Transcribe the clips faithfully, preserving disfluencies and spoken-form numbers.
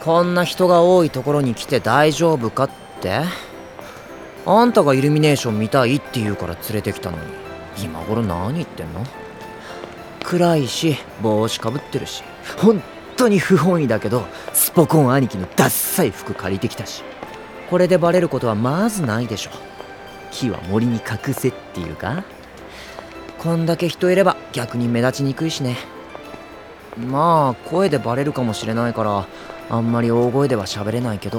こんな人が多いところに来て大丈夫かって？あんたがイルミネーション見たいって言うから連れてきたのに、今頃何言ってんの？暗いし帽子かぶってるし、本当に不本意だけどスポコン兄貴のダッサい服借りてきたし、これでバレることはまずないでしょ。木は森に隠せっていうか。こんだけ人いれば逆に目立ちにくいしね。まあ声でバレるかもしれないからあんまり大声では喋れないけど、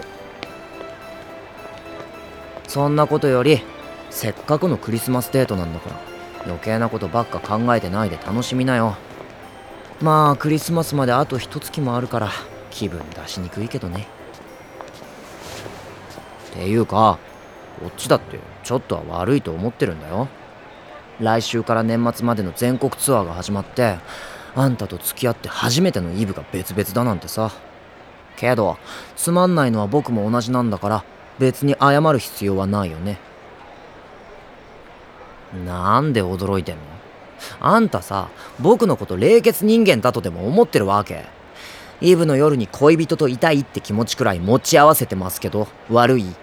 そんなことよりせっかくのクリスマスデートなんだから余計なことばっか考えてないで楽しみなよ。まあクリスマスまであと一月もあるから気分出しにくいけどね。っていうかこっちだってちょっとは悪いと思ってるんだよ。来週から年末までの全国ツアーが始まって、あんたと付き合って初めてのイブが別々だなんてさ。けどつまんないのは僕も同じなんだから別に謝る必要はないよね。なんで驚いてんの？あんたさ、僕のこと冷血人間だとでも思ってるわけ？イブの夜に恋人といたいって気持ちくらい持ち合わせてますけど悪い？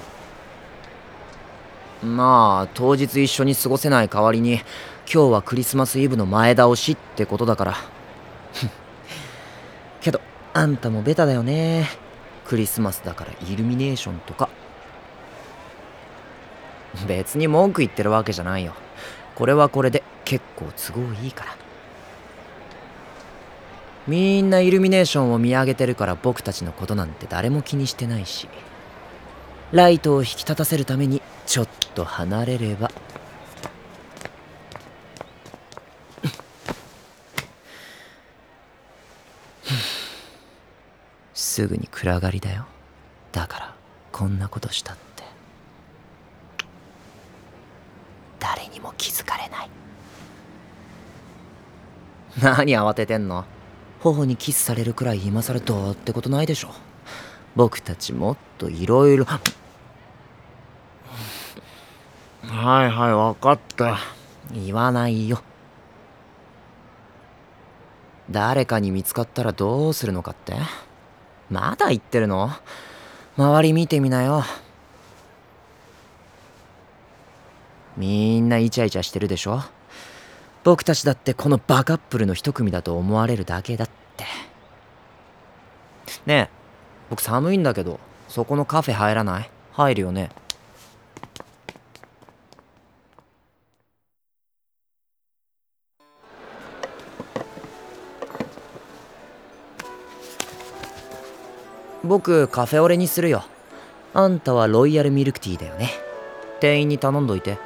まあ当日一緒に過ごせない代わりに今日はクリスマスイブの前倒しってことだからけどあんたもベタだよね。クリスマスだからイルミネーションとか。別に文句言ってるわけじゃないよ。これはこれで結構都合いいから。みんなイルミネーションを見上げてるから僕たちのことなんて誰も気にしてないし、ライトを引き立たせるためにちょっと離れればすぐに暗がりだよ。だからこんなことしたって誰にも気づかれない。何慌ててんの？頬にキスされるくらい今更どうってことないでしょ。僕たちもっといろいろ。はいはい分かった。言わないよ。誰かに見つかったらどうするのかって？まだ言ってるの？周り見てみなよ。みんなイチャイチャしてるでしょ。僕たちだってこのバカップルの一組だと思われるだけだって。ねえ、僕寒いんだけどそこのカフェ入らない？入るよね？僕カフェオレにするよ。あんたはロイヤルミルクティーだよね。店員に頼んどいて。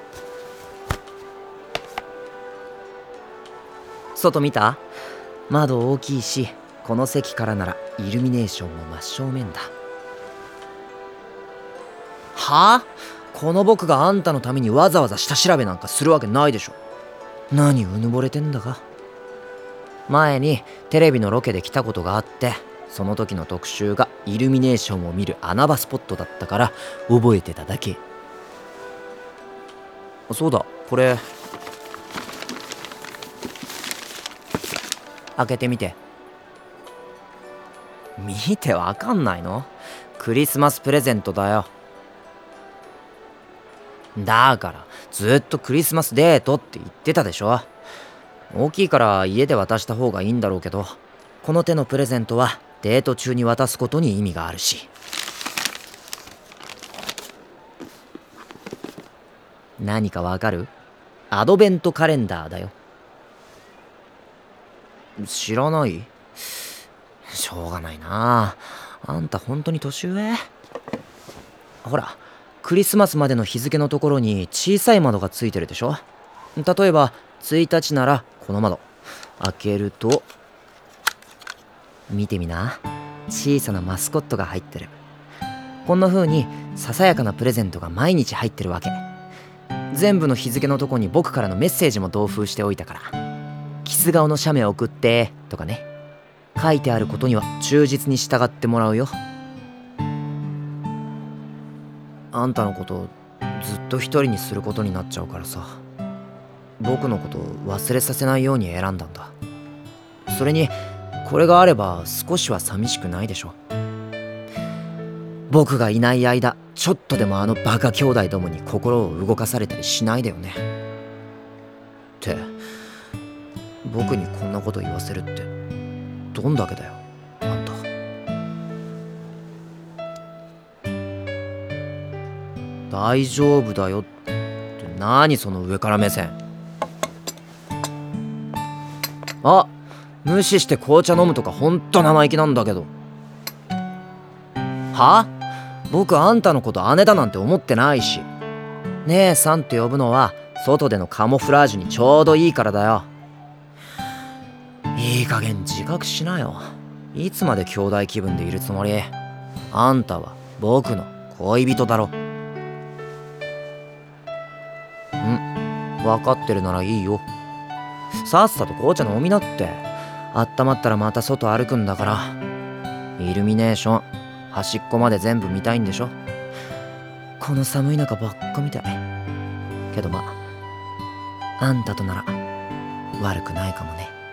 外見た？窓大きいしこの席からならイルミネーションも真正面だ。はあ？この僕があんたのためにわざわざ下調べなんかするわけないでしょ。何うぬぼれてんだか。前にテレビのロケで来たことがあって、その時の特集がイルミネーションを見る穴場スポットだったから覚えてただけ。そうだ、これ開けてみて。見てわかんないの？クリスマスプレゼントだよ。だからずっとクリスマスデートって言ってたでしょ。大きいから家で渡した方がいいんだろうけど、この手のプレゼントはデート中に渡すことに意味があるし。何かわかる？アドベントカレンダーだよ。知らない？しょうがないな。あんた本当に年上？ほら、クリスマスまでの日付のところに小さい窓がついてるでしょ。例えばついたちならこの窓開けると見てみな。小さなマスコットが入ってる。こんな風にささやかなプレゼントが毎日入ってるわけ。全部の日付のとこに僕からのメッセージも同封しておいたから。キス顔の写メ送ってとかね。書いてあることには忠実に従ってもらうよ。あんたのことずっと一人にすることになっちゃうからさ、僕のこと忘れさせないように選んだんだ。それにこれがあれば少しは寂しくないでしょ。僕がいない間ちょっとでもあのバカ兄弟どもに心を動かされたりしないでよね。って僕にこんなこと言わせるってどんだけだよあんた。大丈夫だよって何その上から目線。あ、無視して紅茶飲むとかほんと生意気なんだけど。は？僕あんたのこと姉だなんて思ってないし、姉さんって呼ぶのは外でのカモフラージュにちょうどいいからだよ。いい加減自覚しなよ。いつまで兄弟気分でいるつもり？あんたは僕の恋人だろ。ん、分かってるならいいよ。さっさと紅茶飲みなって。あったまったらまた外歩くんだから。イルミネーション端っこまで全部見たいんでしょ。この寒い中ばっか見たいけど、まああんたとなら悪くないかもね。